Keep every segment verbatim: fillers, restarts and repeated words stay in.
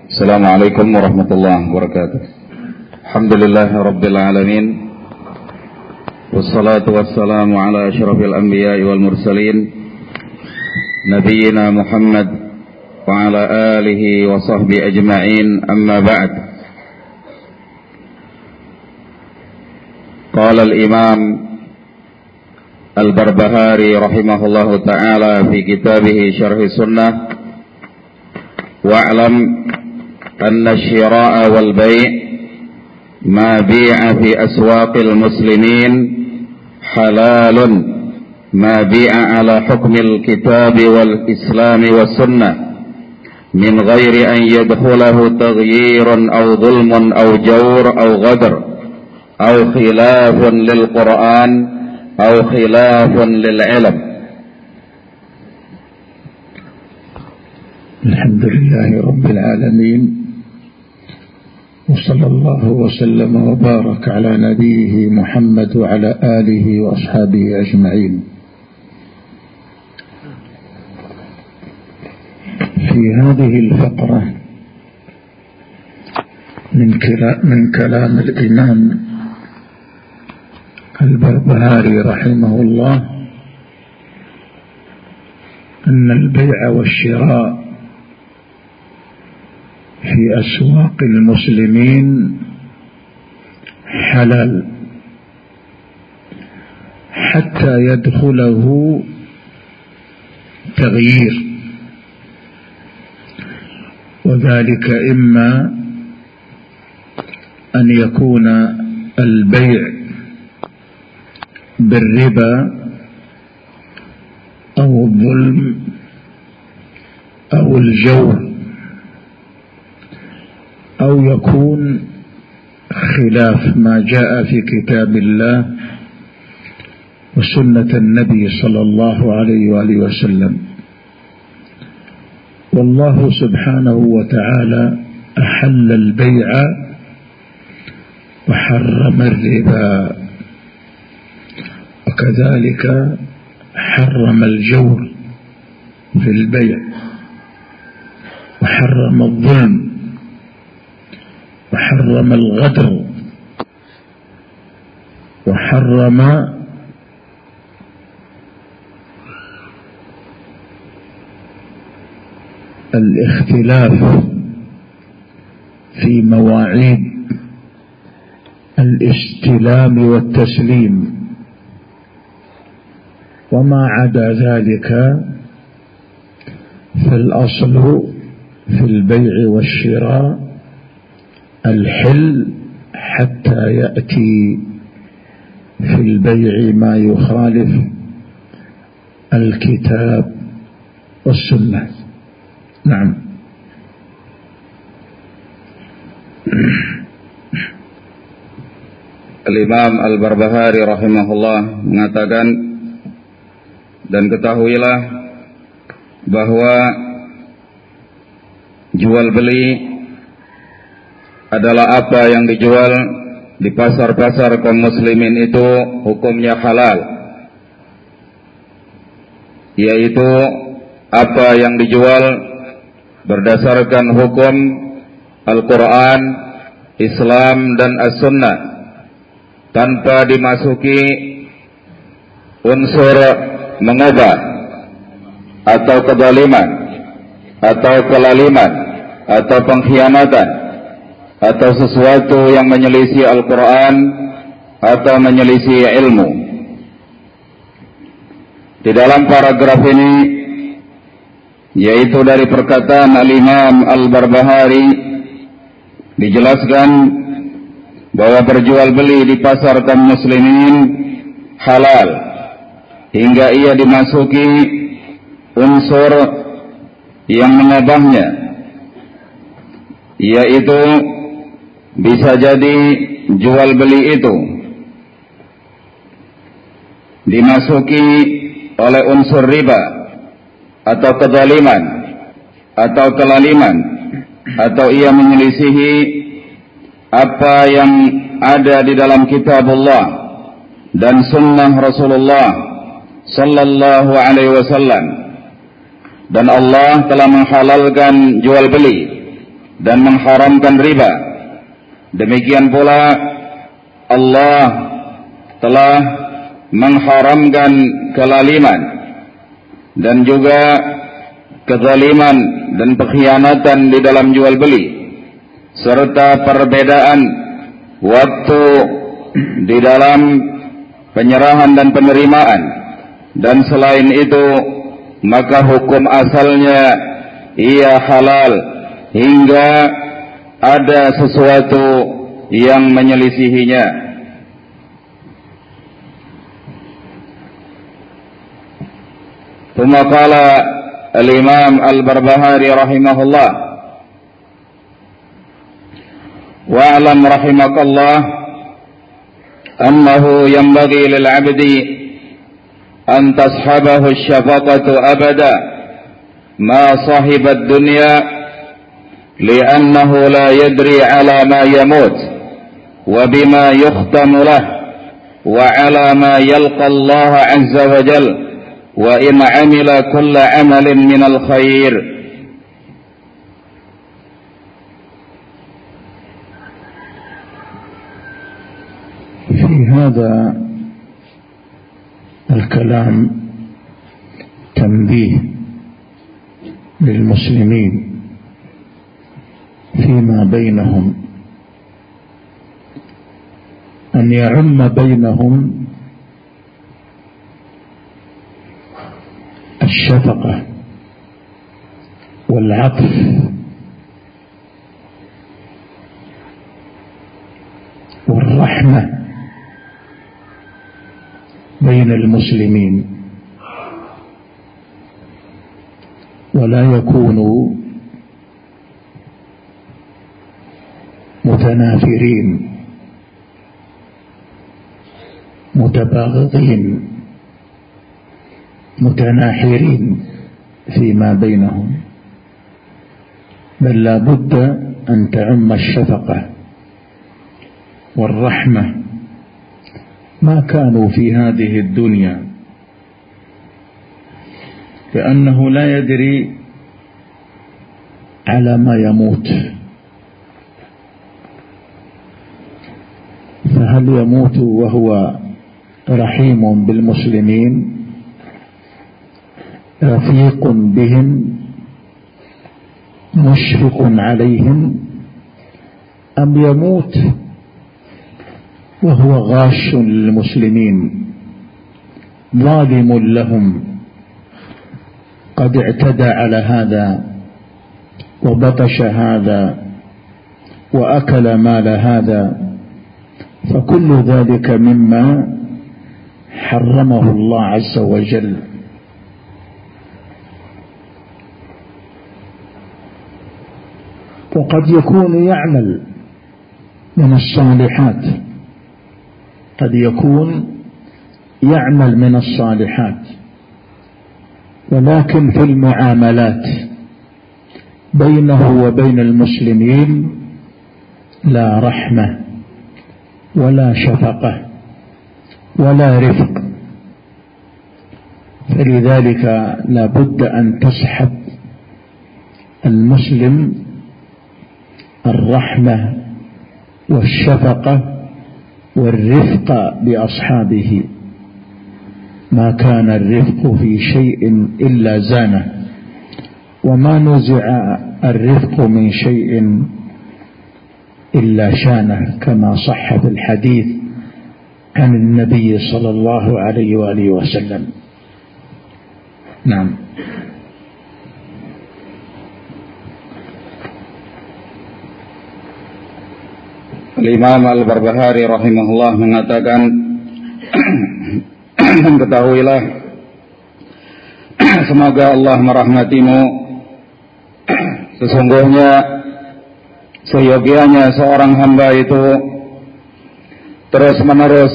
Assalamualaikum warahmatullahi wabarakatuh. Alhamdulillahi rabbil alamin. Wassalatu wassalamu ala asyrafil anbiya'i wal mursalin Nabiyyina Muhammad wa ala alihi wa sahbihi ajma'in, amma ba'd. Qala al-imam Al-Barbahari rahimahullahu ta'ala fi kitabih Syarh Sunnah, wa'lam anna syira'a wal bay' ma bi'a fi aswaqil muslimin halalun ma bi'a ala hukmil kitabi wal islami was sunnah min ghairi an yadkhulahu taghyirun aw dhulmun aw jawr aw ghadr aw khilafun lil Qur'an aw khilafun lil ilm. Alhamdulillahi rabbil alamin. وصلى الله وسلم وبارك على نبيه محمد وعلى آله وأصحابه أجمعين. في هذه الفقرة من من كلام الإمام البربهاري رحمه الله أن البيع والشراء في أسواق المسلمين حلال حتى يدخله تغيير، وذلك إما أن يكون البيع بالربا أو الظلم أو الجور، أو يكون خلاف ما جاء في كتاب الله وسنة النبي صلى الله عليه وآله وسلم. والله سبحانه وتعالى أحل البيع وحرم الربا، وكذلك حرم الجور في البيع وحرم الظلم وحرم الغدر وحرم الاختلاف في مواعيد الاستلام والتسليم، وما عدا ذلك فالأصل في البيع والشراء الحل حتى يأتي في البيع ما يخالف الكتاب والسنة. نعم. Al-Imam Al-Barbahari rahimahullah mengatakan, dan ketahuilah bahwa jual beli adalah apa yang dijual di pasar-pasar kaum muslimin itu hukumnya halal, yaitu apa yang dijual berdasarkan hukum Al-Quran, Islam dan As-Sunnah, tanpa dimasuki unsur mengubah atau kezaliman atau kelaliman atau pengkhianatan atau sesuatu yang menyelisih Al-Quran atau menyelisih ilmu. Di dalam paragraf ini, yaitu dari perkataan Al-Imam Al-Barbahari, dijelaskan bahwa berjual beli di pasar kaum muslimin halal hingga ia dimasuki unsur yang mengubahnya, yaitu bisa jadi jual beli itu dimasuki oleh unsur riba atau kezaliman atau kelaliman, atau ia menyelisihi apa yang ada di dalam kitabullah dan sunnah Rasulullah sallallahu alaihi wasallam. Dan Allah telah menghalalkan jual beli dan mengharamkan riba. Demikian pula Allah telah mengharamkan kelaliman dan juga kezaliman dan pengkhianatan di dalam jual beli, serta perbedaan waktu di dalam penyerahan dan penerimaan. Dan selain itu, maka hukum asalnya ia halal hingga ada sesuatu yang menyelisihinya. ثم قال الإمام البربهاري رحمه الله: واعلم رحمك الله أنه ينبغي للعبد أن تصحبه الشفقة أبدا ما صاحب الدنيا، لأنه لا يدري على ما يموت وبما يختم له وعلى ما يلقى الله عز وجل، وإن عمل كل عمل من الخير. في هذا الكلام تنبيه للمسلمين فيما بينهم أن يعم بينهم الشفقة والعطف والرحمة بين المسلمين، ولا يكونوا متنافرين متباغضين متناحرين فيما بينهم، بل لا بد أن تعم الشفقة والرحمة ما كانوا في هذه الدنيا، لأنه لا يدري على ما يموت، فهل يموت وهو رحيم بالمسلمين رفيق بهم مشفق عليهم، أم يموت وهو غاش للمسلمين ظالم لهم، قد اعتدى على هذا وبطش هذا وأكل مال هذا، فكل ذلك مما حرمه الله عز وجل. وقد يكون يعمل من الصالحات قد يكون يعمل من الصالحات ولكن في المعاملات بينه وبين المسلمين لا رحمة ولا شفقة ولا رفق، فلذلك لا بد أن تصحب المسلم الرحمة والشفقة والرفق بأصحابه، ما كان الرفق في شيء إلا زانه، وما نزع الرفق من شيء إلا شانه، كما صح في الحديث عن النبي صلى الله عليه وآله وسلم. نعم. Imam Al-Barbahari rahimahullah mengatakan, ketahuilah, semoga Allah merahmatimu, sesungguhnya seyogianya seorang hamba itu terus menerus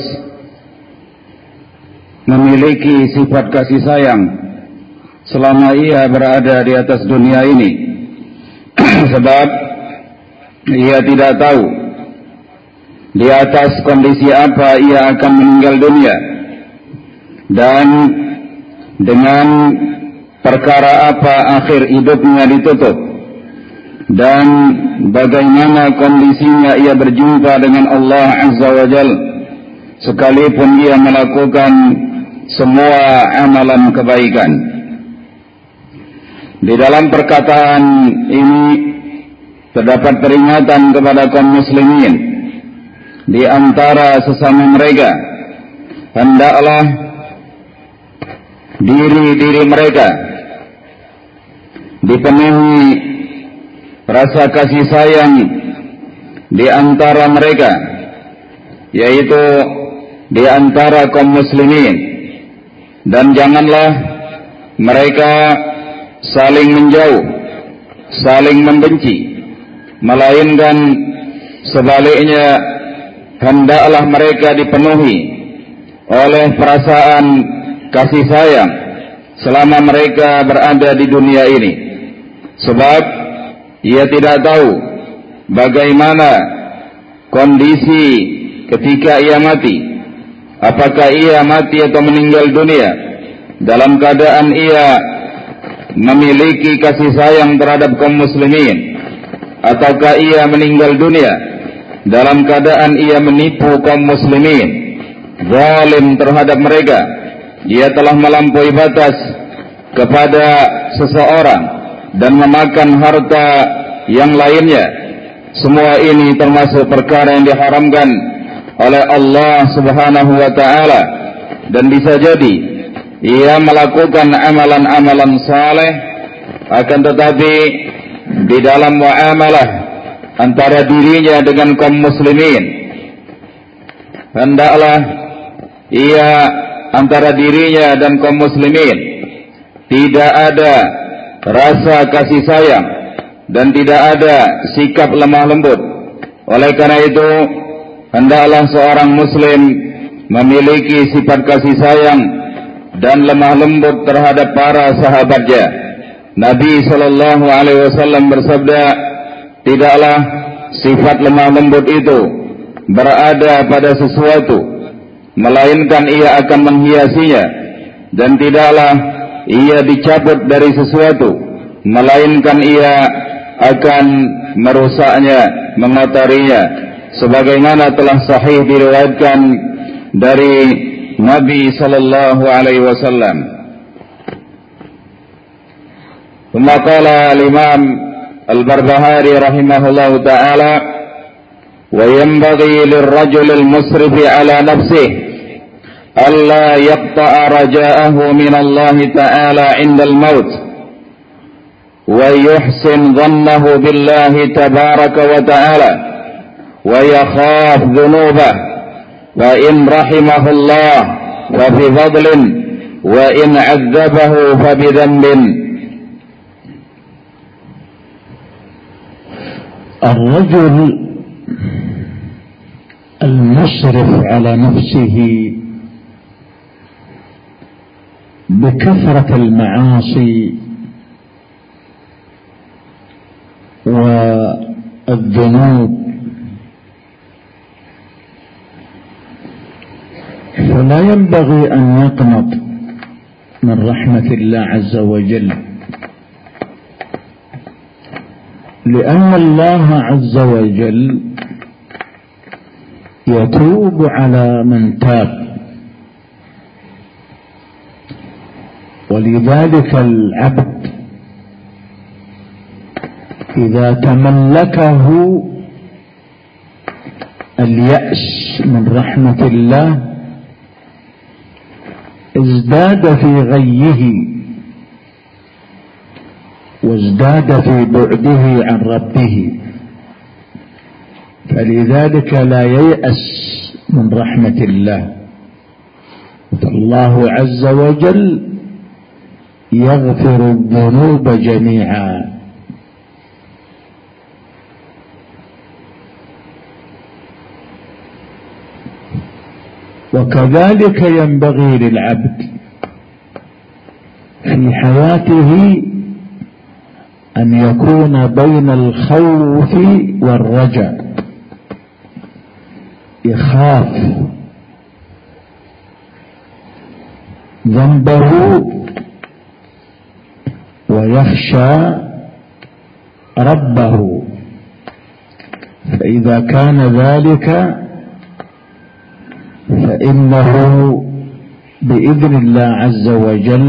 memiliki sifat kasih sayang selama ia berada di atas dunia ini, sebab ia tidak tahu di atas kondisi apa ia akan meninggal dunia, dan dengan perkara apa akhir hidupnya ditutup. dan bagaimana kondisinya ia berjumpa dengan Allah Azza wa Jal sekalipun ia melakukan semua amalan kebaikan. Di dalam perkataan ini terdapat peringatan kepada kaum muslimin di antara sesama mereka, hendaklah diri-diri mereka dipenuhi rasa kasih sayang di antara mereka, yaitu di antara kaum muslimin, dan janganlah mereka saling menjauh, saling membenci, melainkan sebaliknya hendaklah mereka dipenuhi oleh perasaan kasih sayang selama mereka berada di dunia ini, sebab ia tidak tahu bagaimana kondisi ketika ia mati, apakah ia mati atau meninggal dunia dalam keadaan ia memiliki kasih sayang terhadap kaum muslimin, ataukah ia meninggal dunia dalam keadaan ia menipu kaum muslimin, zalim terhadap mereka, ia telah melampaui batas kepada seseorang dan memakan harta yang lainnya. Semua ini termasuk perkara yang diharamkan oleh Allah Subhanahu wa taala, dan bisa jadi ia melakukan amalan-amalan saleh, akan tetapi di dalam muamalah antara dirinya dengan kaum muslimin, hendaklah ia antara dirinya dan kaum muslimin tidak ada rasa kasih sayang dan tidak ada sikap lemah lembut. Oleh karena itu, hendaklah seorang muslim memiliki sifat kasih sayang dan lemah lembut terhadap para sahabatnya. Nabi sallallahu alaihi wasallam bersabda, tidaklah sifat lemah lembut itu berada pada sesuatu, melainkan ia akan menghiasinya, dan tidaklah ia dicabut dari sesuatu, melainkan ia akan merusaknya, mengotorinya, sebagaimana telah sahih diriwayatkan dari Nabi sallallahu alaihi wasallam. Thumma qala al-Imam Al-Barbahari rahimahullahu ta'ala, wa yanbaghi lirrajul al-musrif ala nafsihi alla yaqta'a raja'ahu min Allah ta'ala 'inda al-maut wa yuhsin dhannahu billahi tabaraka wa ta'ala wa yakhaf dhunubahu wa in rahimahullah fa bi fadlin wa in 'adzabahu fa bi dhanbin. الرجل المسرف على نفسه بكثرة المعاصي والذنوب فلا ينبغي أن يقنط من رحمة الله عز وجل، لأن الله عز وجل يتوب على من تاب، ولذلك العبد إذا تملكه اليأس من رحمة الله ازداد في غيه وازداد في بعده عن ربه، فلذلك لا ييأس من رحمة الله. فالله عز وجل يغفر الذنوب جميعا، وكذلك ينبغي للعبد في حياته أن يكون بين الخوف والرجاء، يخاف ذنبه ويخشى ربه، فإذا كان ذلك فإنه بإذن الله عز وجل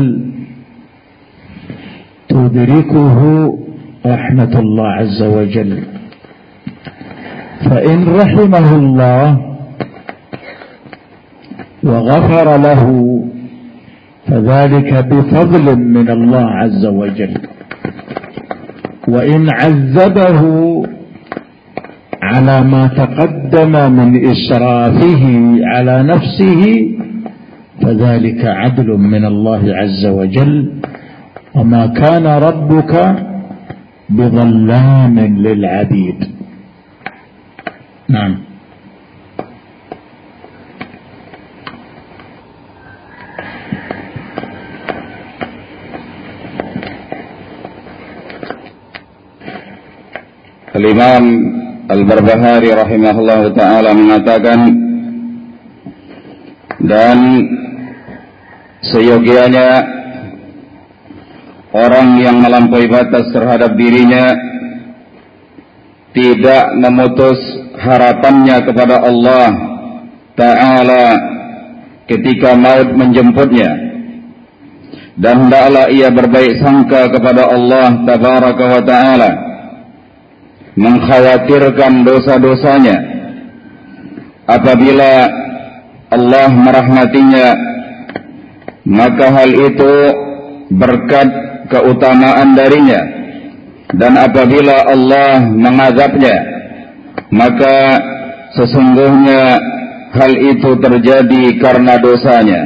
تدركه رحمة الله عز وجل. فإن رحمه الله وغفر له فذلك بفضل من الله عز وجل، وإن عذبه على ما تقدم من إسرافه على نفسه فذلك عدل من الله عز وجل، وما كان ربك بظلام للعبيد. نعم. Al-Imam Al-Barbahari rahimahullah ta'ala mengatakan, dan seyogianya orang yang melampaui batas terhadap dirinya tidak memutus harapannya kepada Allah Ta'ala ketika maut menjemputnya, dan hendaklah ia berbaik sangka kepada Allah Tabaraka wa Ta'ala, mengkhawatirkan dosa-dosanya. Apabila Allah merahmatinya, maka hal itu berkat keutamaan darinya, dan apabila Allah mengazabnya, maka sesungguhnya hal itu terjadi karena dosanya.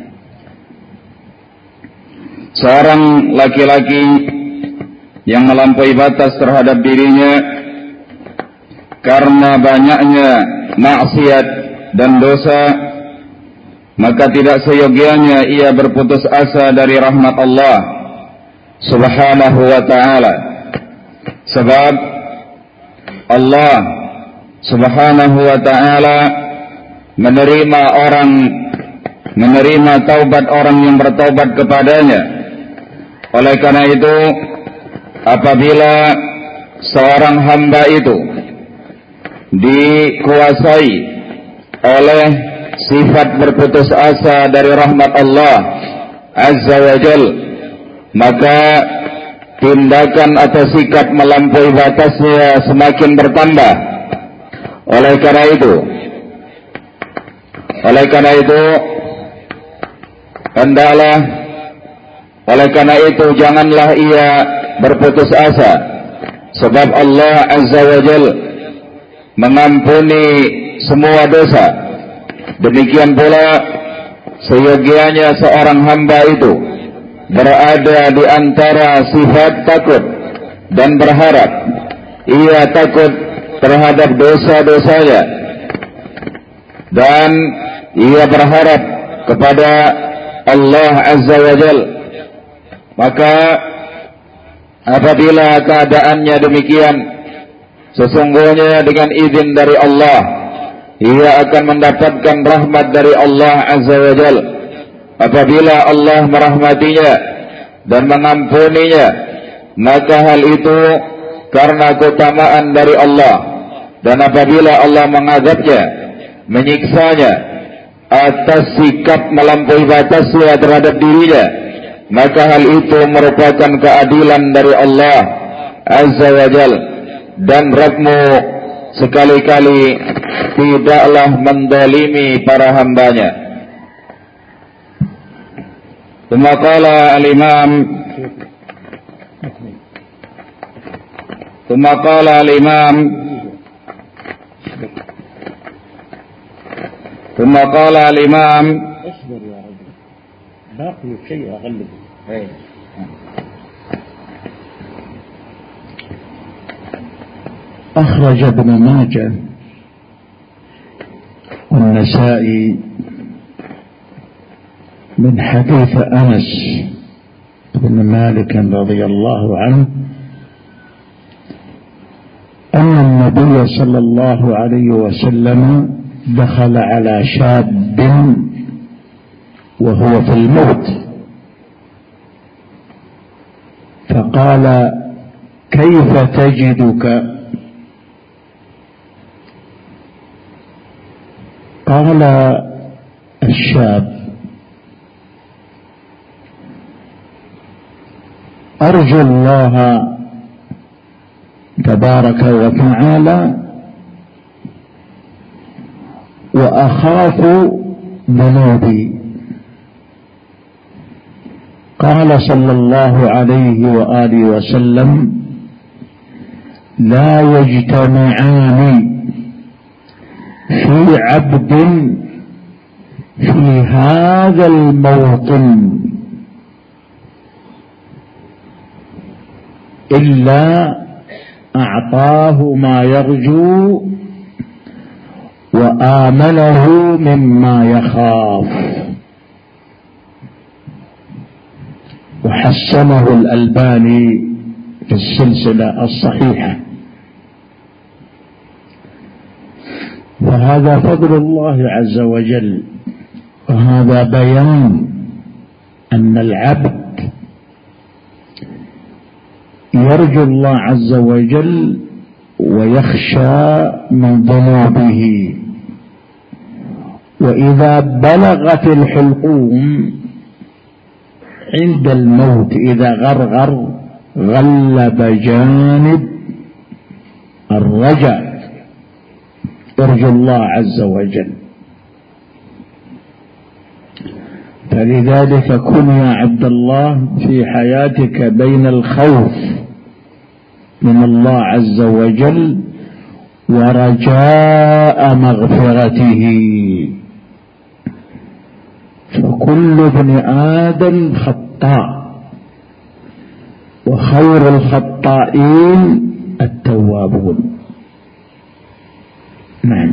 Seorang laki-laki yang melampaui batas terhadap dirinya karena banyaknya maksiat dan dosa, maka tidak seyogianya ia berputus asa dari rahmat Allah Subhanahu wa ta'ala. Sebab Allah Subhanahu wa ta'ala menerima orang menerima taubat orang yang bertaubat kepadanya. Oleh karena itu, apabila seorang hamba itu dikuasai oleh sifat berputus asa dari rahmat Allah Azza wa Jal, maka tindakan atau sikap melampaui batasnya semakin bertambah. Oleh karena itu, oleh karena itu hendaklah, oleh karena itu janganlah ia berputus asa, sebab Allah Azza wa Jal mengampuni semua dosa. Demikian pula seyogianya seorang hamba itu berada di antara sifat takut dan berharap. Ia takut terhadap dosa-dosanya, dan ia berharap kepada Allah Azza wa Jal. Maka apabila keadaannya demikian, sesungguhnya dengan izin dari Allah, ia akan mendapatkan rahmat dari Allah Azza wa Jal. Apabila Allah merahmatinya dan mengampuninya, maka hal itu karena keutamaan dari Allah. Dan apabila Allah mengazabnya, menyiksanya atas sikap melampaui batasnya terhadap dirinya, maka hal itu merupakan keadilan dari Allah Azza wa Jal. Dan Rabbmu sekali-kali tidaklah mendalimi para hambanya. Tsumma qala al-imam Tsumma qala al-imam Tsumma qala al-imam اصبر يا رجل باقي شيء اغلبه. أخرج ابن ماجه والنسائي من حديث أنس بن مالك رضي الله عنه أن النبي صلى الله عليه وسلم دخل على شاب وهو في الموت فقال: كيف تجدك؟ قال الشاب: أرجو الله تبارك وتعالى وأخاف ذنوبي. قال صلى الله عليه وآله وسلم: لا يجتمعان في عبد في هذا الموطن إلا أعطاه ما يرجو وآمنه مما يخاف. وحسنه الألباني في السلسلة الصحيحة. فهذا فضل الله عز وجل، وهذا بيان أن العبد يرجو الله عز وجل ويخشى من ذنوبه، وإذا بلغت الحلقوم عند الموت إذا غرغر غلب جانب الرجاء، ارجو الله عز وجل. فلذلك كن يا عبد الله في حياتك بين الخوف من الله عز وجل ورجاء مغفرته، فكل ابن آدم خطاء، وخير الخطائين التوابون. نعم.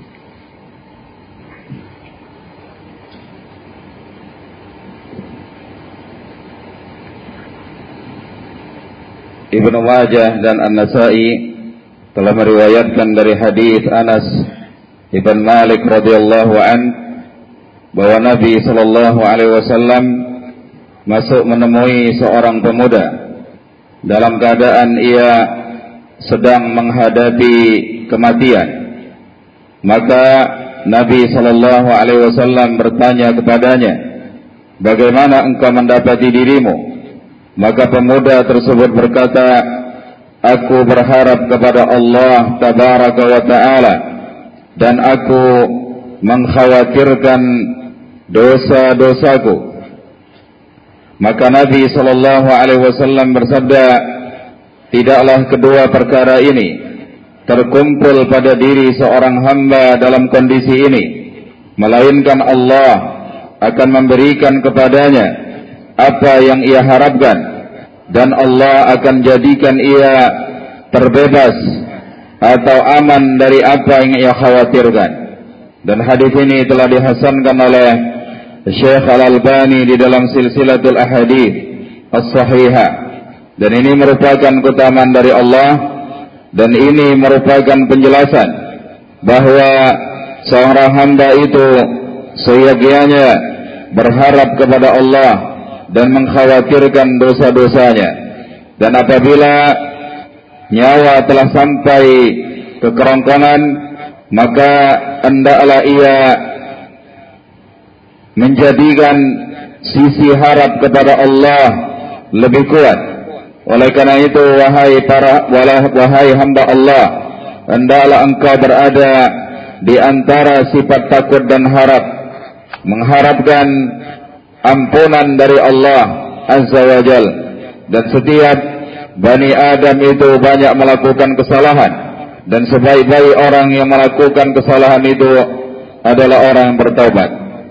Ibnu Majah dan An-Nasa'i telah meriwayatkan dari hadis Anas ibn Malik radhiyallahu an bahwa Nabi sallallahu alaihi wasallam masuk menemui seorang pemuda dalam keadaan ia sedang menghadapi kematian. Maka Nabi sallallahu alaihi wasallam bertanya kepadanya, "Bagaimana engkau mendapati dirimu?" Maka pemuda tersebut berkata, "Aku berharap kepada Allah tabaraka wa ta'ala dan aku mengkhawatirkan dosa-dosaku." Maka Nabi sallallahu alaihi wasallam bersabda, "Tidaklah kedua perkara ini terkumpul pada diri seorang hamba dalam kondisi ini, melainkan Allah akan memberikan kepadanya apa yang ia harapkan, dan Allah akan jadikan ia terbebas atau aman dari apa yang ia khawatirkan." Dan hadis ini telah dihasankan oleh Syekh Al-Albani di dalam silsilatul ahadits as-sahihah. Dan ini merupakan keutamaan dari Allah, dan ini merupakan penjelasan bahwa seorang hamba itu seyogyanya berharap kepada Allah dan mengkhawatirkan dosa-dosanya. Dan apabila nyawa telah sampai ke kerongkongan, maka hendaklah ia menjadikan sisi harap kepada Allah lebih kuat. Oleh karena itu, wahai para wahai hamba Allah, hendaklah engkau berada di antara sifat takut dan harap, mengharapkan ampunan dari Allah Azza wa Jal. Dan setiap Bani Adam itu banyak melakukan kesalahan, dan sebaik-baik orang yang melakukan kesalahan itu adalah orang yang bertaubat.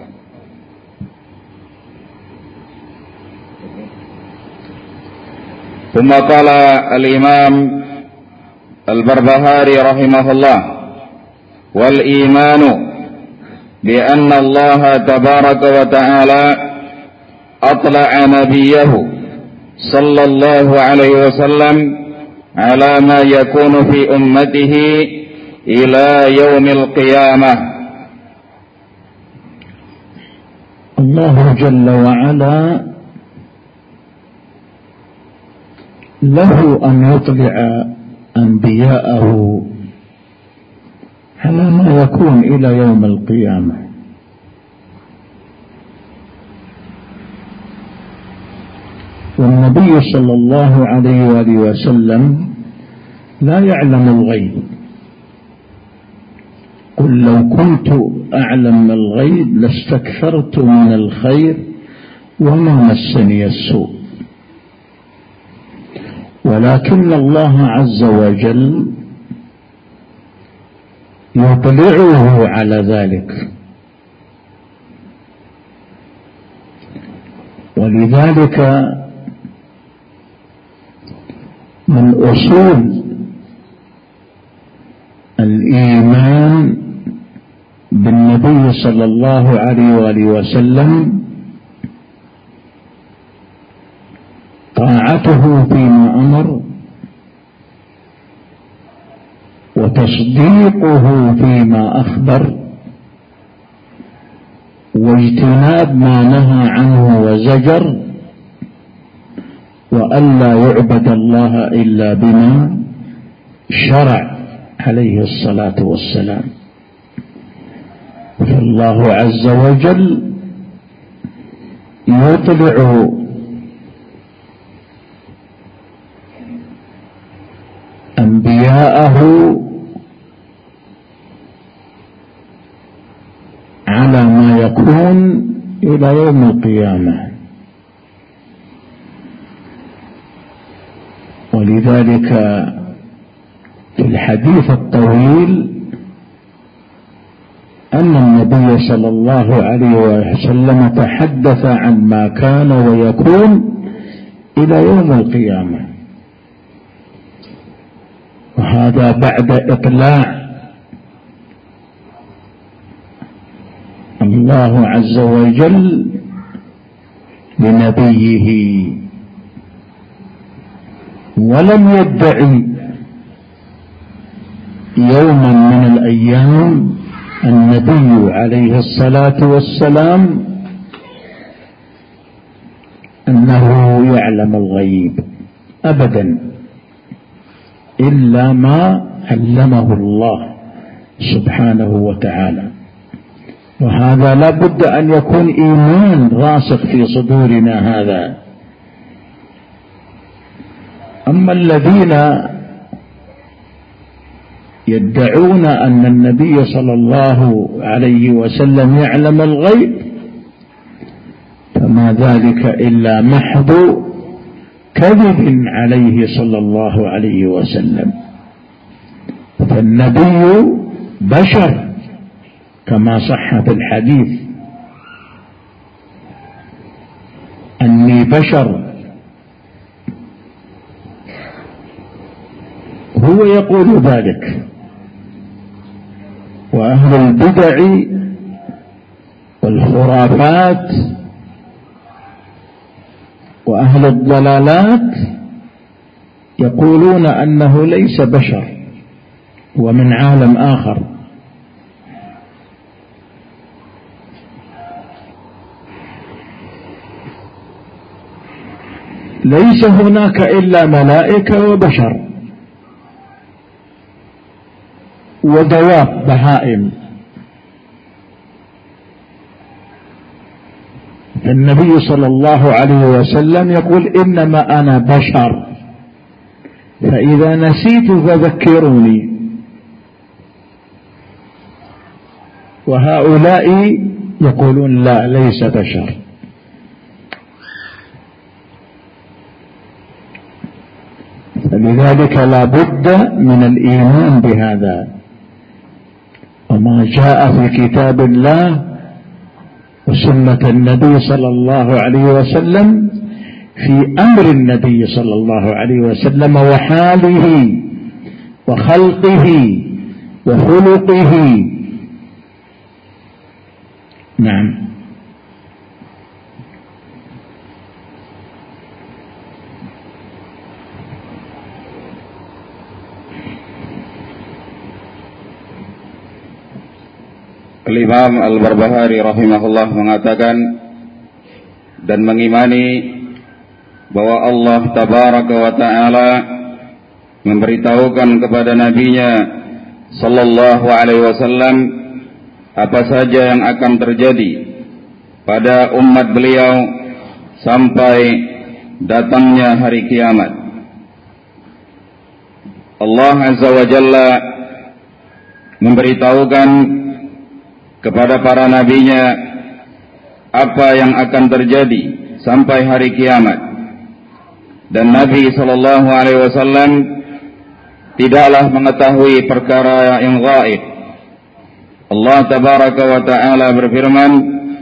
Thumma qala al-Imam Al-Barbahari rahimahullah: wal imanu bi anna Allah tabaraka wa ta'ala أطلع نبيه صلى الله عليه وسلم على ما يكون في أمته إلى يوم القيامة. الله جل وعلا له أن يطلع أنبياءه على ما يكون إلى يوم القيامة. والنبي صلى الله عليه وآله وسلم لا يعلم الغيب. قل لو كنت أعلم الغيب لاستكثرت من الخير وما مسني السوء، ولكن الله عز وجل يطلعه على ذلك. ولذلك من أصول الإيمان بالنبي صلى الله عليه وآله وسلم طاعته فيما أمر، وتصديقه فيما أخبر، واجتناب ما نهى عنه وزجر، وألا يعبد الله إلا بما شرع عليه الصلاة والسلام. فالله عز وجل يطلع أنبياءه على ما يكون إلى يوم القيامة. ولذلك في الحديث الطويل أن النبي صلى الله عليه وسلم تحدث عن ما كان ويكون إلى يوم القيامة، وهذا بعد إطلاع الله عز وجل لنبيه، ولم يدعي يوما من الأيام النبي عليه الصلاة والسلام أنه يعلم الغيب أبدا، إلا ما علمه الله سبحانه وتعالى. وهذا لا بد أن يكون إيمان راسخ في صدورنا هذا. أما الذين يدعون أن النبي صلى الله عليه وسلم يعلم الغيب فما ذلك إلا محض كذب عليه صلى الله عليه وسلم. فالنبي بشر كما صح في الحديث: أني بشر. هو يقول ذلك، وأهل البدع والخرافات وأهل الضلالات يقولون أنه ليس بشر ومن عالم آخر. ليس هناك إلا ملائكة وبشر ودواب بهائم. النبي صلى الله عليه وسلم يقول: إنما أنا بشر، فإذا نسيت فذكروني. وهؤلاء يقولون لا، ليس بشر. فلذلك لا بد من الإيمان بهذا، وما جاء في كتاب الله وسنة النبي صلى الله عليه وسلم في أمر النبي صلى الله عليه وسلم وحاله وخلقه وخلقه. نعم. Al-Imam Al-Barbahari rahimahullah mengatakan dan mengimani bahwa Allah tabaraka wa ta'ala memberitahukan kepada nabinya sallallahu alaihi wasallam apa saja yang akan terjadi pada umat beliau sampai datangnya hari kiamat. Allah azza wa jalla memberitahukan kepada para nabinya apa yang akan terjadi sampai hari kiamat, dan Nabi sallallahu alaihi wasallam tidaklah mengetahui perkara yang gaib. Allah tabaraka wa ta'ala berfirman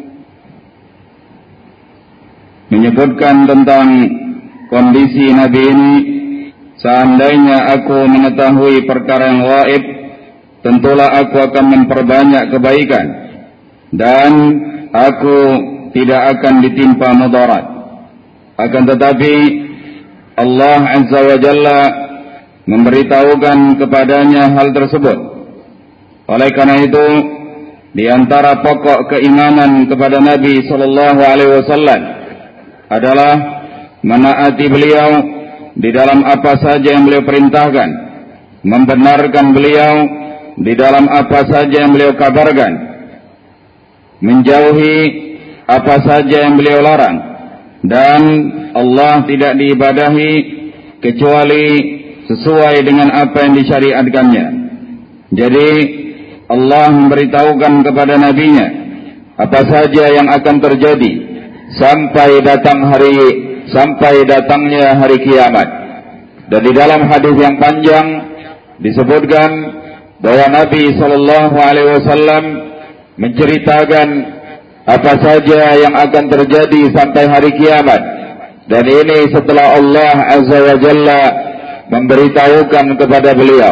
menyebutkan tentang kondisi Nabi ini, seandainya aku mengetahui perkara yang gaib, tentulah aku akan memperbanyak kebaikan dan aku tidak akan ditimpa mudarat. Akan tetapi Allah azza wa jalla memberitahukan kepadanya hal tersebut. Oleh karena itu, di antara pokok keimanan kepada Nabi sallallahu alaihi wasallam adalah menaati beliau di dalam apa saja yang beliau perintahkan, membenarkan beliau di dalam apa saja yang beliau kabarkan, menjauhi apa saja yang beliau larang, dan Allah tidak diibadahi kecuali sesuai dengan apa yang disyariatkannya. Jadi Allah memberitahukan kepada nabinya apa saja yang akan terjadi sampai datang hari sampai datangnya hari kiamat. Dan di dalam hadis yang panjang disebutkan bahwa Nabi sallallahu alaihi wasallam menceritakan apa saja yang akan terjadi sampai hari kiamat, dan ini setelah Allah azza wa jalla memberitahukan kepada beliau.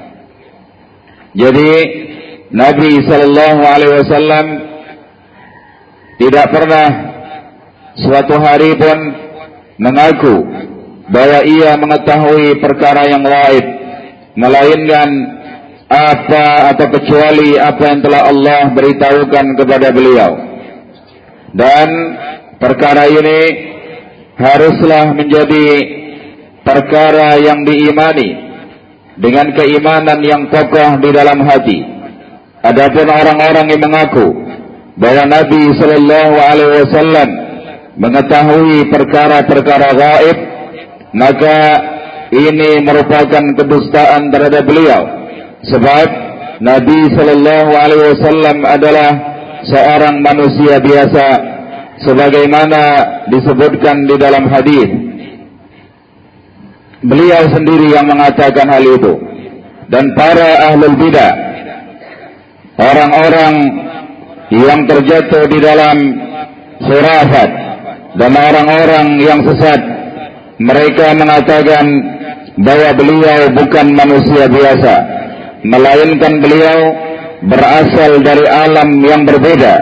Jadi Nabi sallallahu alaihi wasallam tidak pernah suatu hari pun mengaku bahwa ia mengetahui perkara yang gaib, melainkan apa atau kecuali apa yang telah Allah beritahukan kepada beliau. Dan perkara ini haruslah menjadi perkara yang diimani dengan keimanan yang kokoh di dalam hati. Adapun orang-orang yang mengaku bahwa Nabi sallallahu alaihi wasallam mengetahui perkara-perkara gaib, maka ini merupakan kedustaan terhadap beliau. Sebab Nabi sallallahu alaihi wasallam adalah seorang manusia biasa, sebagaimana disebutkan di dalam hadis. Beliau sendiri yang mengatakan hal itu. Dan para ahlul bidah, orang-orang yang terjatuh di dalam khurafat dan orang-orang yang sesat, mereka mengatakan bahwa beliau bukan manusia biasa, melainkan beliau berasal dari alam yang berbeda.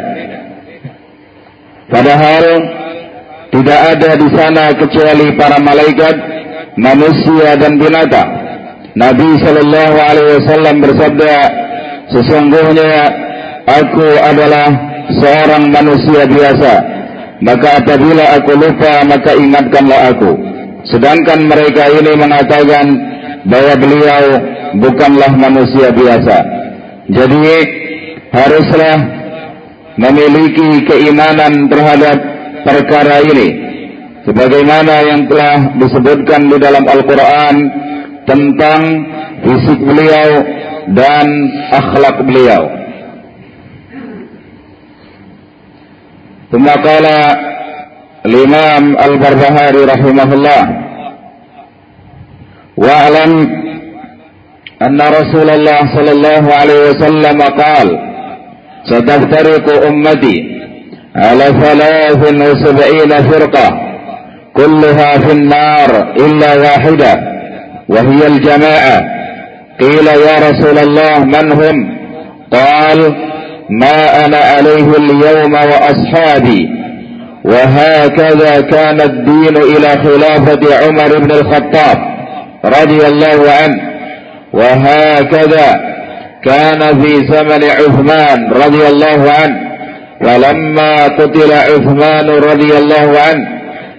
Padahal tidak ada di sana kecuali para malaikat, manusia dan binatang. Nabi sallallahu alaihi wasallam bersabda, sesungguhnya aku adalah seorang manusia biasa, maka apabila aku lupa maka ingatkanlah aku. Sedangkan mereka ini mengatakan bahwa beliau bukanlah manusia biasa. Jadi haruslah memiliki keimanan terhadap perkara ini, sebagaimana yang telah disebutkan di dalam Al-Quran tentang fisik beliau dan akhlak beliau. Thumma qala al-Imam Al-Barbahari rahimahullah, wa'lam anna Rasulullah sallallahu alaihi wasallam qala sataftariqu ummati ala thalathin wa sab'ina firqah kulluha fi an-nar illa wahidah wa hiya al-jama'ah. Qila ya Rasulullah man hum? Qala ma ana alayhi al-yawma wa ashabi. Wa hakadha kana ad-din ila khilafati Umar ibn al-Khattab radhiyallahu anhu, wa hakadha kana fi zaman Uthman radhiyallahu anhu. Wa lamma qutila Uthman radhiyallahu anhu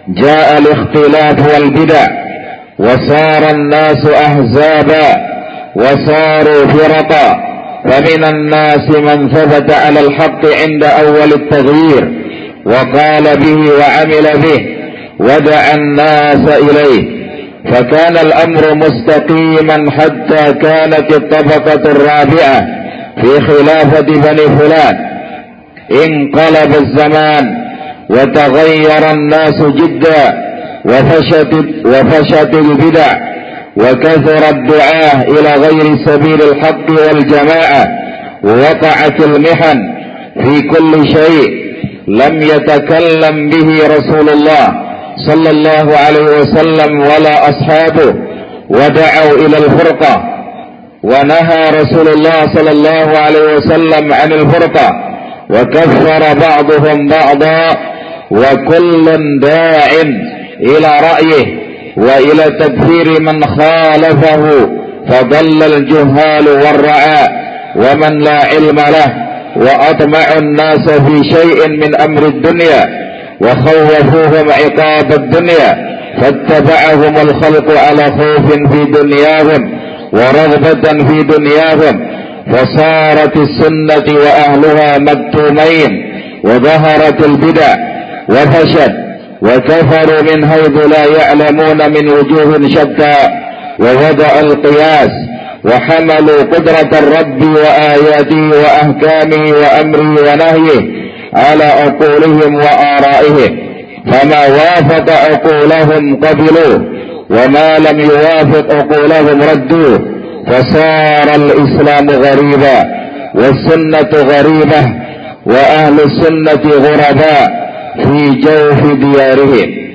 جاء الاختلاف والبدع وصار الناس أحزابا وصاروا فرقا، فمن الناس من ثبت على الحق عند أول التغيير وقال به وعمل به ودعا الناس إليه، فكان الأمر مستقيما حتى كانت الطبقة الرابعة في خلافة بني فلان. انقلب الزمان وتغير الناس جدا وفشت, وفشت البدع وكثر الدعاة إلى غير سبيل الحق والجماعة، ووقعت المحن في كل شيء لم يتكلم به رسول الله صلى الله عليه وسلم ولا أصحابه، ودعوا إلى الفرقة، ونهى رسول الله صلى الله عليه وسلم عن الفرقة، وكفر بعضهم بعضا، وكل داع إلى رأيه وإلى تكفير من خالفه، فضل الجهال والرعاء ومن لا علم له، وأطمع الناس في شيء من أمر الدنيا وخوفوهم عقاب الدنيا، فاتبعهم الخلق على خوف في دنياهم ورغبة في دنياهم، فصارت السنة وأهلها مكتومين، وظهرت البدع وفشت، وكفروا من حيث لا يعلمون من وجوه شتى، ووضع القياس وحملوا قدرة الرب وآياته وأحكامه وأمره ونهيه على عقولهم وآرائهم، فما وافق عقولهم قبلوه وما لم يوافق عقولهم ردوه، فصار الإسلام غريبا والسنة غريبة وأهل السنة غرباء في جوف ديارهم.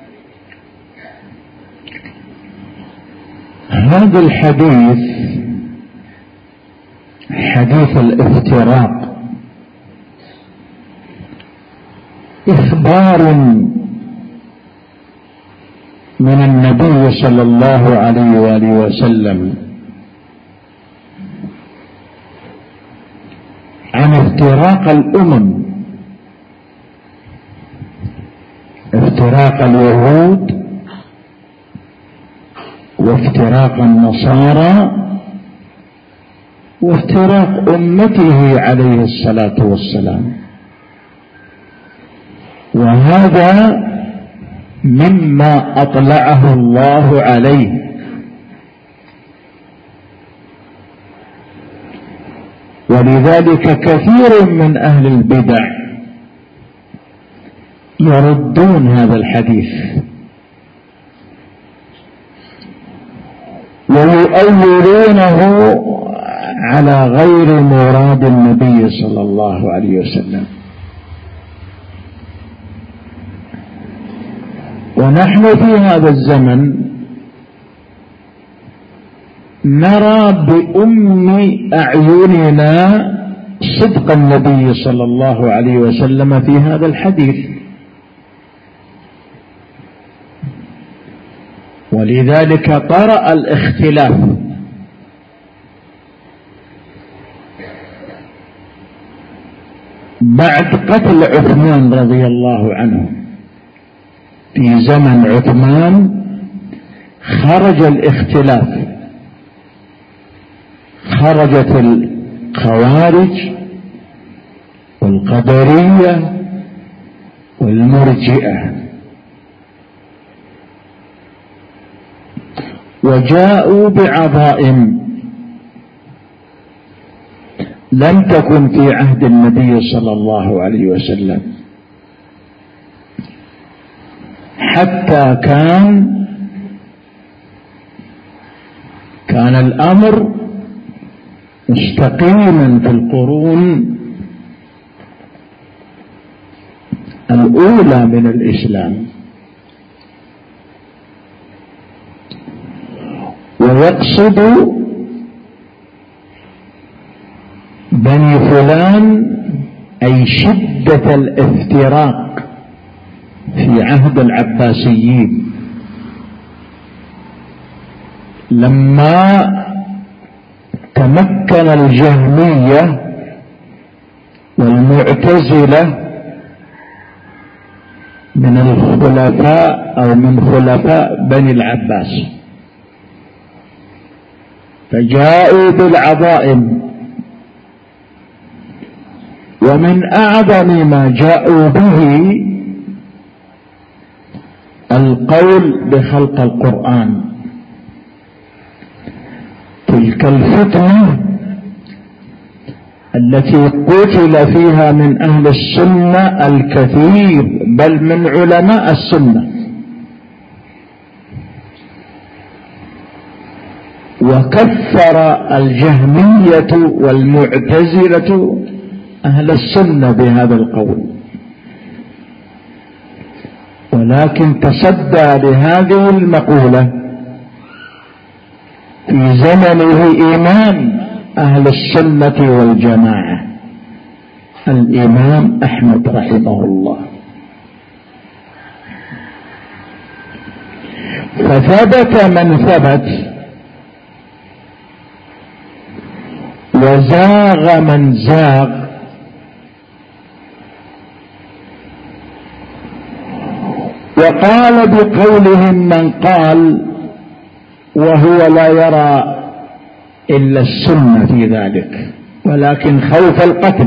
هذا الحديث حديث الافتراق إخبار من النبي صلى الله عليه وآله وسلم عن افتراق الأمم، افتراق اليهود وافتراق النصارى وافتراق أمته عليه الصلاة والسلام، وهذا مما أطلعه الله عليه، ولذلك كثير من أهل البدع يردون هذا الحديث ويؤولونه على غير مراد النبي صلى الله عليه وسلم. ونحن في هذا الزمن نرى بأم أعيننا صدق النبي صلى الله عليه وسلم في هذا الحديث، ولذلك طرأ الاختلاف بعد قتل عثمان رضي الله عنه. في زمن عثمان خرج الاختلاف، خرجت الخوارج والقدرية والمرجئة، وجاءوا بعظائم لم تكن في عهد النبي صلى الله عليه وسلم، حتى كان كان الأمر مستقيما في القرون الأولى من الإسلام، ويقصد بني فلان أي شدة الافتراق في عهد العباسيين، لما تمكن الجهمية والمعتزلة من الخلفاء أو من خلفاء بني العباس، فجاءوا بالعظائم، ومن أعظم ما جاءوا به القول بخلق القرآن. تلك الفتنة التي قتل فيها من أهل السنة الكثير، بل من علماء السنة، وكفر الجهمية والمعتزلة أهل السنة بهذا القول، ولكن تصدى لهذه المقولة في زمنه إمام أهل السنة والجماعة الإمام أحمد رحمه الله، فثبت من ثبت وزاغ من زاغ، وقال بقولهم من قال، وهو لا يرى إلا السنة في ذلك، ولكن خوف القتل.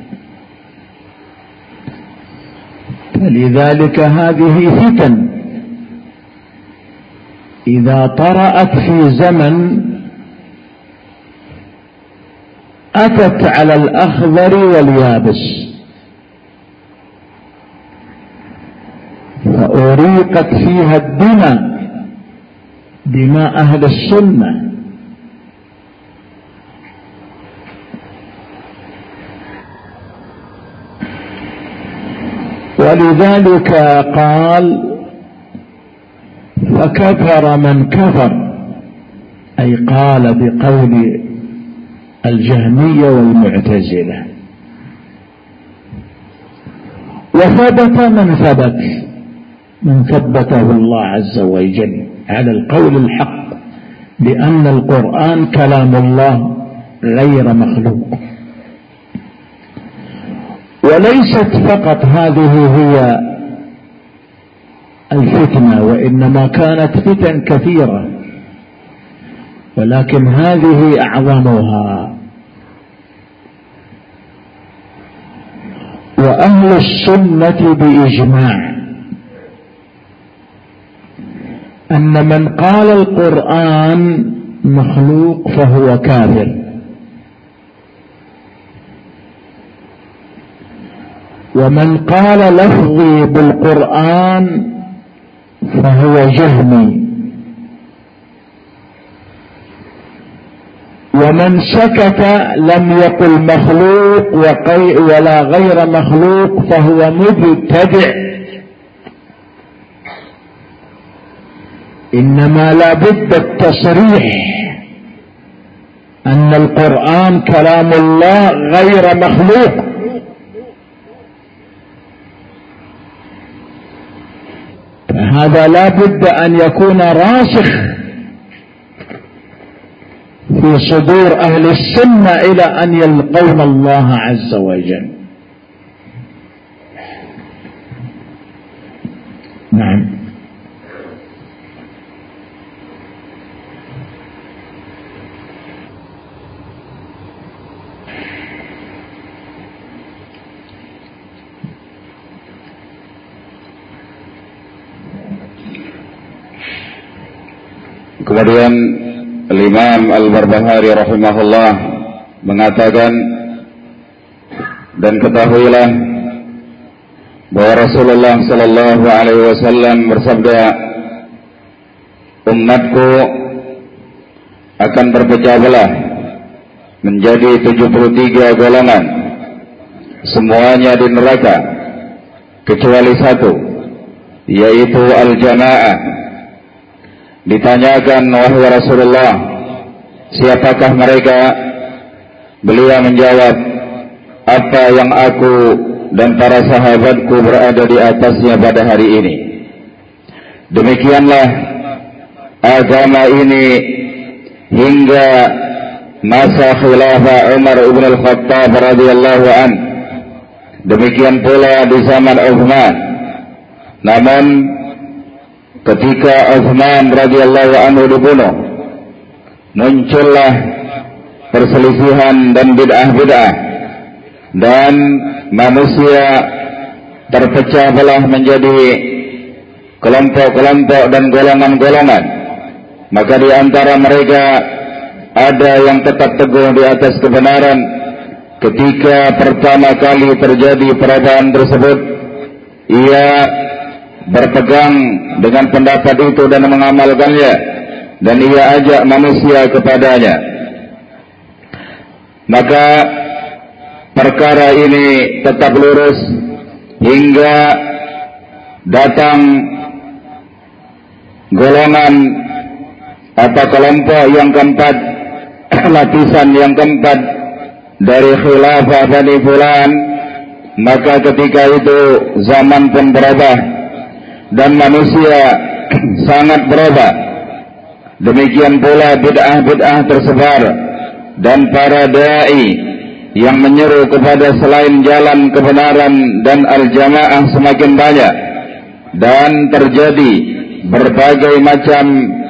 فلذلك هذه فتن إذا طرأت في زمن أتت على الأخضر واليابس، فأريقت فيها الدماء، دماء أهل السنة، ولذلك قال فكفر من كفر، أي قال بقول الجهمية والمعتزلة، وثبت من ثبت، من ثبته الله عز وجل على القول الحق بأن القرآن كلام الله غير مخلوق. وليست فقط هذه هي الفتنة، وإنما كانت فتن كثيرة، ولكن هذه أعظمها. وأهل السنة بإجماع أن من قال القرآن مخلوق فهو كافر، ومن قال لفظي بالقرآن فهو جهمي، ومن سكت لم يقل مخلوق ولا غير مخلوق فهو مبتدع. إنما لا بد التصريح أن القرآن كلام الله غير مخلوق، فهذا لا بد أن يكون راسخ في صدور أهل السنة إلى أن يلقون الله عز وجل. نعم. Kemudian Imam Al-Barbahari rahimahullah mengatakan, dan ketahuilah bahwa Rasulullah sallallahu alaihi wasallam bersabda, umatku akan berpecah belah menjadi tujuh puluh tiga golongan, semuanya di neraka kecuali satu, yaitu al-jamaah. Ditanyakan, wahai Rasulullah, siapakah mereka? Beliau menjawab, apa yang aku dan para sahabatku berada di atasnya pada hari ini. Demikianlah agama ini hingga masa khilafah Umar ibn al-Khattab radhiyallahu an. Demikian pula di zaman Uthman, Namun ketika Utsman radhiyallahu anhu dibunuh, muncullah perselisihan dan bid'ah-bid'ah, dan manusia terpecah belah menjadi kelompok-kelompok dan golongan-golongan. Maka di antara mereka ada yang tetap teguh di atas kebenaran ketika pertama kali terjadi perubahan tersebut. Ia berpegang dengan pendapat itu dan mengamalkannya, dan ia ajak manusia kepadanya. Maka perkara ini tetap lurus hingga datang golongan atau kelompok yang keempat, lapisan yang keempat dari khilafah Bani Fulan. Maka ketika itu zaman pun berubah dan manusia sangat berubah. Demikian pula bid'ah-bid'ah tersebar, dan para dai yang menyeru kepada selain jalan kebenaran dan al-jamaah semakin banyak, dan terjadi berbagai macam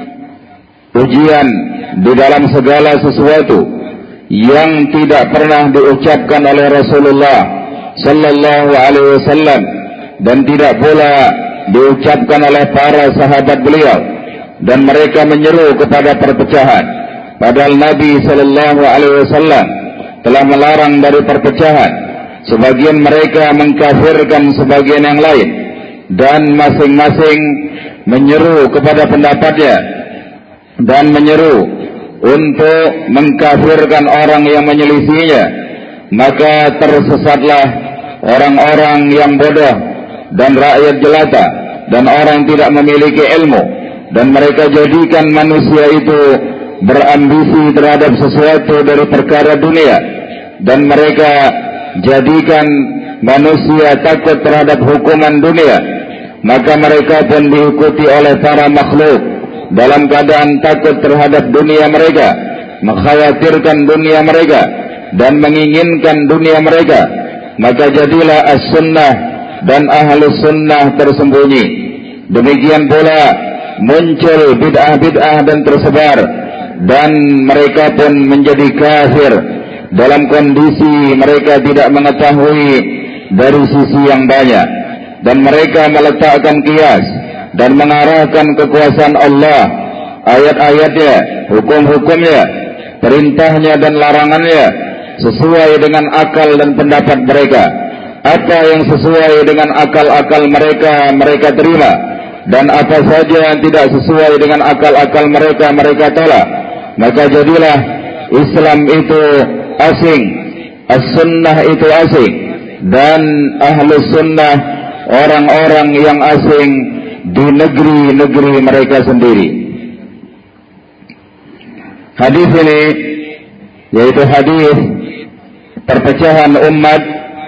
ujian di dalam segala sesuatu yang tidak pernah diucapkan oleh Rasulullah sallallahu alaihi wasallam, dan tidak pula diucapkan oleh para sahabat beliau, dan mereka menyeru kepada perpecahan, padahal Nabi sallallahu alaihi wasallam telah melarang dari perpecahan. Sebagian mereka mengkafirkan sebagian yang lain, dan masing-masing menyeru kepada pendapatnya dan menyeru untuk mengkafirkan orang yang menyelisihinya. Maka tersesatlah orang-orang yang bodoh dan rakyat jelata dan orang yang tidak memiliki ilmu, dan mereka jadikan manusia itu berambisi terhadap sesuatu dari perkara dunia, dan mereka jadikan manusia takut terhadap hukuman dunia. Maka mereka pun diikuti oleh para makhluk dalam keadaan takut terhadap dunia mereka, mengkhawatirkan dunia mereka dan menginginkan dunia mereka. Maka jadilah as-sunnah dan ahlus sunnah tersembunyi. Demikian pula muncul bid'ah-bid'ah dan tersebar, dan mereka pun menjadi kafir dalam kondisi mereka tidak mengetahui dari sisi yang banyak, dan mereka meletakkan kias dan mengarahkan kekuasaan Allah, ayat-ayatnya, hukum-hukumnya, perintahnya dan larangannya sesuai dengan akal dan pendapat mereka. Apa yang sesuai dengan akal-akal mereka, mereka terima, dan apa saja yang tidak sesuai dengan akal-akal mereka, mereka tolak. Maka jadilah Islam itu asing, as-sunnah itu asing, dan ahlus sunnah orang-orang yang asing di negeri-negeri mereka sendiri. Hadis ini yaitu hadis perpecahan umat,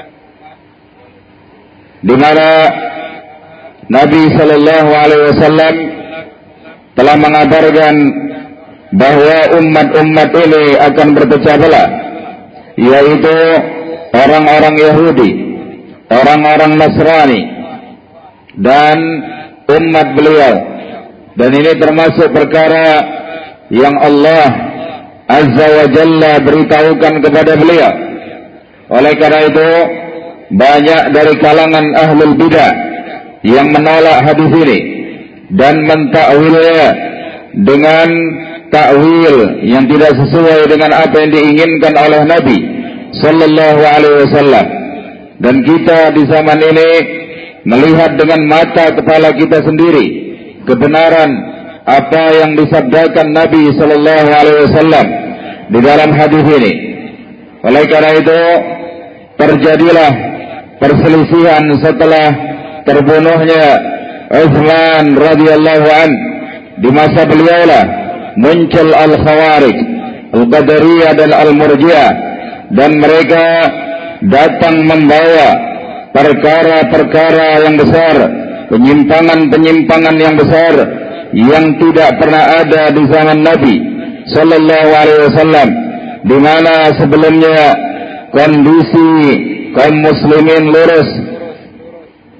di mana Nabi sallallahu alaihi wasallam telah mengabarkan bahwa umat-umat ini akan berpecah belah, yaitu orang-orang Yahudi, orang-orang Nasrani, dan umat beliau. Dan ini termasuk perkara yang Allah Azza wa Jalla beritahukan kepada beliau. Oleh karena itu, banyak dari kalangan ahlul bidah yang menolak hadis ini dan mentakwilnya dengan takwil yang tidak sesuai dengan apa yang diinginkan oleh Nabi sallallahu alaihi wasallam. Dan kita di zaman ini melihat dengan mata kepala kita sendiri kebenaran apa yang disabdakan Nabi sallallahu alaihi wasallam di dalam hadis ini. Oleh karena itu, terjadilah perselisihan setelah terbunuhnya Utsman radhiyallahu an. Di masa beliaulah muncul al-Khawarij, al-Qadariyah dan al-Murji'ah, dan mereka datang membawa perkara-perkara yang besar, penyimpangan-penyimpangan yang besar yang tidak pernah ada di zaman Nabi sallallahu alaihi wasallam, di mana sebelumnya kondisi kaum muslimin lurus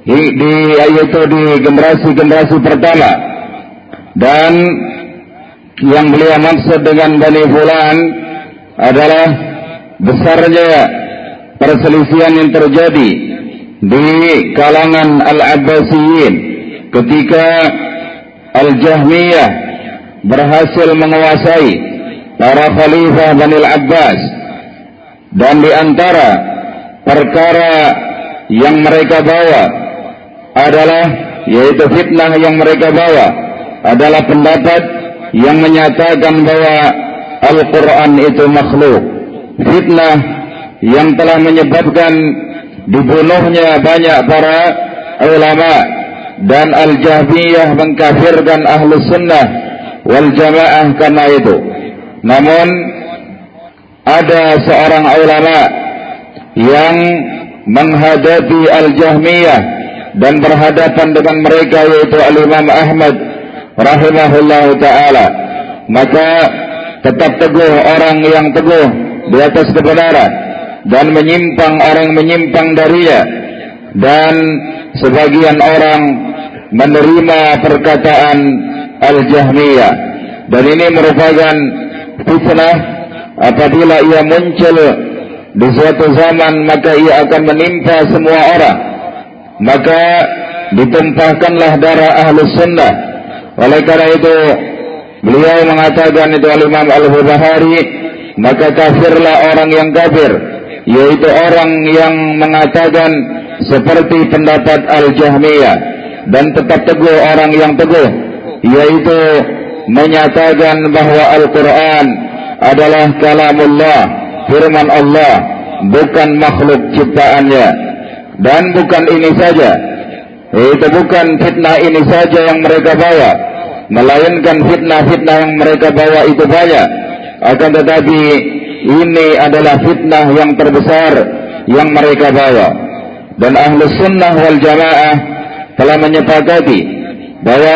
di, di yaitu di generasi-generasi pertama. Dan yang beliau maksud dengan Bani Fulan adalah besarnya perselisihan yang terjadi di kalangan Al-Abbasiyin ketika Al-Jahmiyah berhasil menguasai para khalifah Bani Al-Abbas, dan di antara perkara yang mereka bawa adalah, yaitu fitnah yang mereka bawa adalah pendapat yang menyatakan bahwa Al-Quran itu makhluk. Fitnah yang telah menyebabkan dibunuhnya banyak para ulama, dan Al-Jahmiyah mengkafirkan Ahlus Sunnah wal Jamaah karena itu. Namun ada seorang ulama yang menghadapi Al-Jahmiyah dan berhadapan dengan mereka, yaitu Al-Imam Ahmad rahimahullahu ta'ala. Maka tetap teguh orang yang teguh di atas kebenaran, dan menyimpang orang menyimpang darinya, dan sebagian orang menerima perkataan Al-Jahmiyah. Dan ini merupakan fitnah. Apabila ia muncul di suatu zaman, maka ia akan menimpa semua orang. Maka ditumpahkanlah darah Ahlus Sunnah. Oleh karena itu beliau mengatakan, itu Al-Imam Al-Barbahari, maka kafirlah orang yang kafir, yaitu orang yang mengatakan seperti pendapat Al-Jahmiyah, dan tetap teguh orang yang teguh, yaitu menyatakan bahwa Al-Quran adalah kalamullah, firman Allah, bukan makhluk ciptaannya. Dan bukan ini saja, itu bukan fitnah ini saja yang mereka bawa, melainkan fitnah-fitnah yang mereka bawa itu banyak. Akan tetapi ini adalah fitnah yang terbesar yang mereka bawa. Dan Ahlus Sunnah wal Jamaah telah menyepakati bahwa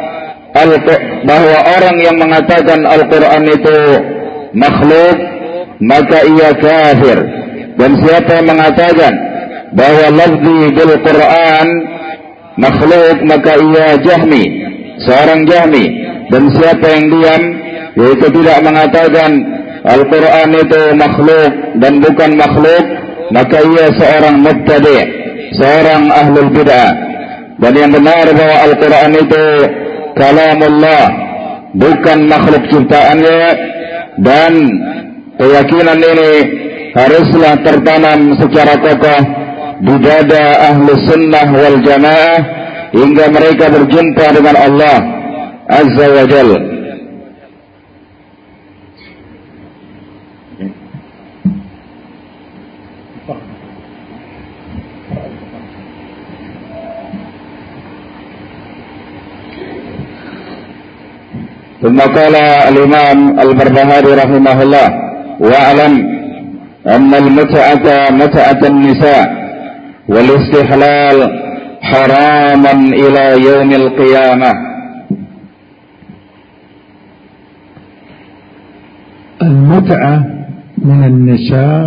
bahwa orang yang mengatakan Al-Quran itu makhluk, maka ia kafir. Dan siapa yang mengatakan bahwa lafzi bil Quran makhluk, maka ia Jahmi, seorang Jahmi. Dan siapa yang diam, yaitu tidak mengatakan Al-Quran itu makhluk dan bukan makhluk, maka ia seorang mubtadi', seorang ahlul bid'ah. Dan yang benar bahwa Al-Quran itu kalamullah, bukan makhluk ciptaannya. Dan keyakinan ini haruslah tertanam secara kokoh di dada Ahlus Sunnah wal Jamaah hingga mereka berjumpa dengan Allah Azza wa Jalla. ثم قال الإمام البربهاري رحمه الله: واعلم أن المتعة متعة النساء والاستحلال حراما إلى يوم القيامة. المتعة من النساء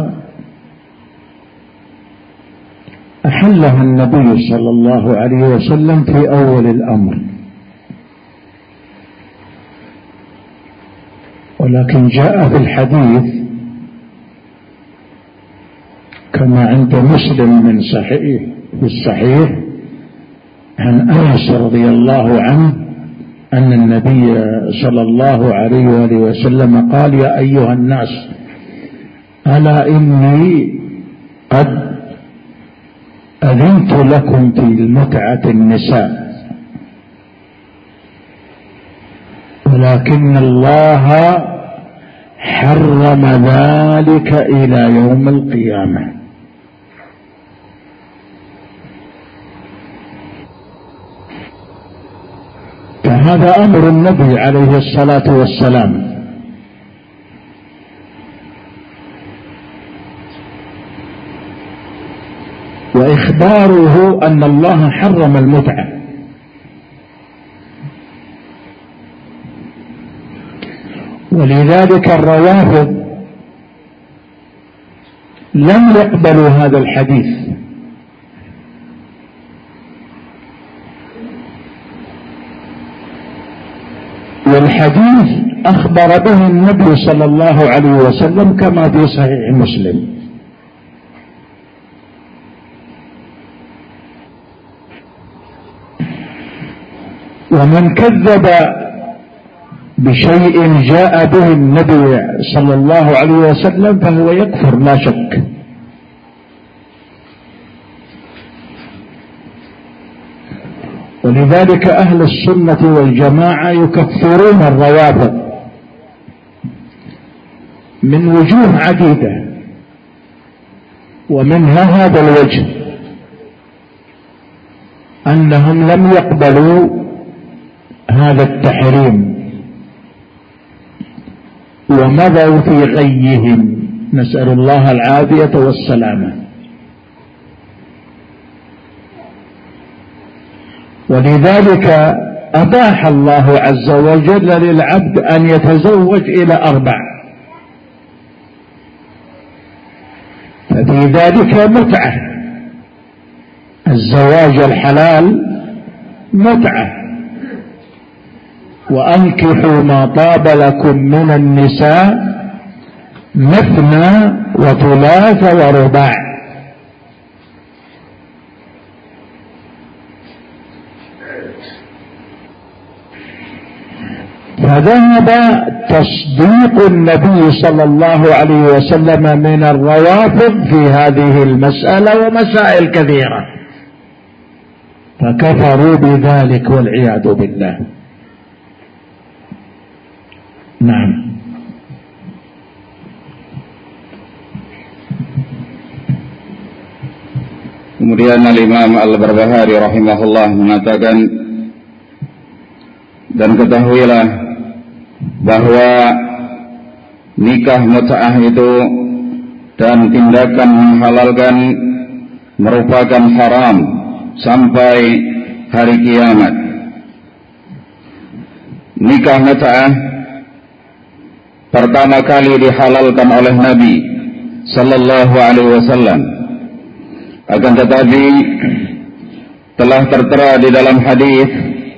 أحلها النبي صلى الله عليه وسلم في أول الأمر، ولكن جاء في الحديث كما عند مسلم من صحيح في الصحيح عن أنس رضي الله عنه أن النبي صلى الله عليه وآله وسلم قال: يا أيها الناس، ألا إني قد أذنت لكم في المتعة النساء، ولكن الله حرم ذلك إلى يوم القيامة. فهذا أمر النبي عليه الصلاة والسلام، وإخباره أن الله حرم المتعة. ولذلك الروافض لم يقبلوا هذا الحديث، الحديث أخبر به النبي صلى الله عليه وسلم كما في صحيح مسلم. ومن كذب بشيء جاء به النبي صلى الله عليه وسلم فهو يكفر لا شك. ولذلك أهل السنة والجماعة يكفرون الروافض من وجوه عديدة، ومنها هذا الوجه أنهم لم يقبلوا هذا التحريم ومضوا في غيهم، نسأل الله العافية والسلامة. ولذلك أباح الله عز وجل للعبد أن يتزوج إلى أربع، ففي ذلك متعة، الزواج الحلال متعة. وأنكحوا ما طاب لكم من النساء مثنى وثلاث ورباع. فذهب تصديق النبي صلى الله عليه وسلم من الروافض في هذه المسألة ومسائل كثيرة، فكفروا بذلك والعياذ بالله. نعم. Kemudian Al-Imam Al-Barbahari rahimahullah mengatakan, dan ketahuilah bahwa nikah mut'ah itu dan tindakan menghalalkan merupakan haram sampai hari kiamat. Nikah mut'ah pertama kali dihalalkan oleh Nabi sallallahu alaihi wasallam, akan tetapi telah tertera di dalam hadis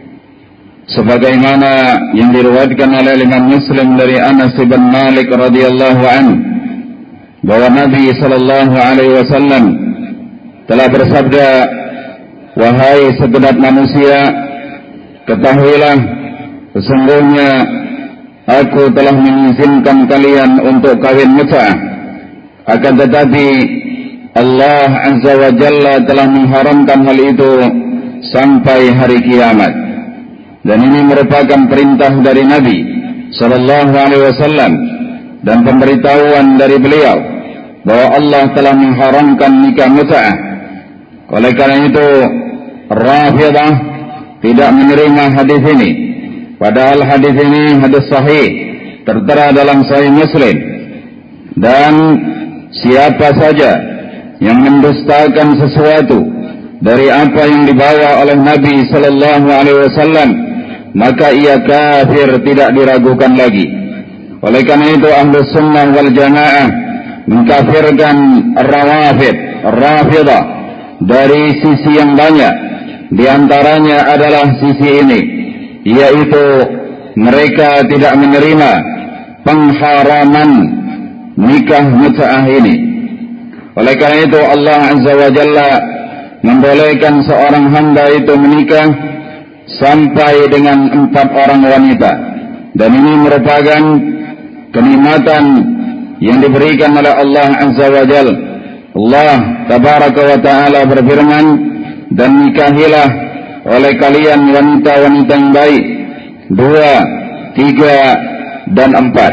sebagaimana yang diriwayatkan oleh Imam Muslim dari Anas bin Malik radhiyallahu anhu bahwa Nabi sallallahu alaihi wasallam telah bersabda, wahai segenap manusia, ketahuilah sesungguhnya aku telah mengizinkan kalian untuk kawin mut'ah, akan tetapi Allah Azza wa Jalla telah mengharamkan hal itu sampai hari kiamat. Dan ini merupakan perintah dari Nabi sallallahu alaihi wasallam dan pemberitahuan dari beliau bahwa Allah telah mengharamkan nikah mut'ah. Oleh karena itu Rafidah tidak menerima hadis ini, padahal hadis ini hadis sahih, tertera dalam Sahih Muslim. Dan siapa saja yang mendustakan sesuatu dari apa yang dibawa oleh Nabi sallallahu alaihi wasallam, maka ia kafir, tidak diragukan lagi. Oleh karena itu Ahlus Sunnah wal Jamaah mengkafirkan Rawafid, Rafidah dari sisi yang banyak. Di antaranya adalah sisi ini, yaitu mereka tidak menerima pengharaman nikah mut'ah ini. Oleh karena itu Allah Azza wa Jalla membolehkan seorang hamba itu menikah sampai dengan empat orang wanita, dan ini merupakan kenikmatan yang diberikan oleh Allah Azza wa Jalla. Allah Tabaraka wa Ta'ala berfirman, dan nikahilah oleh kalian wanita-wanita yang baik, dua, tiga, dan empat.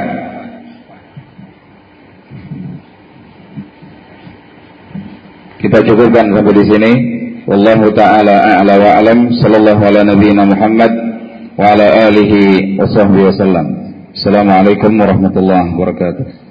Kita cukupkan sampai di sini. Wallahu ta'ala a'la wa a'lam. Sallallahu ala nabiyyina Muhammad wa ala alihi wa sahbihi wasallam. Assalamualaikum warahmatullahi wabarakatuh.